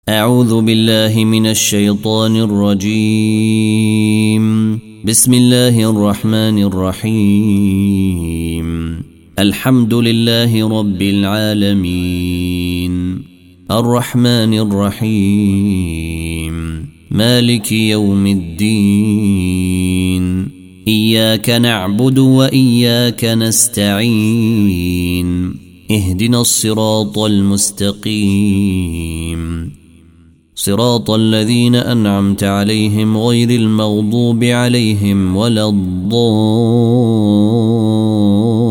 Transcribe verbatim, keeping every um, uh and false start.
أعوذ بالله من الشيطان الرجيم. بسم الله الرحمن الرحيم. الحمد لله رب العالمين الرحمن الرحيم مالك يوم الدين إياك نعبد وإياك نستعين اهدنا الصراط المستقيم صراط الذين أنعمت عليهم غير المغضوب عليهم ولا الضالين.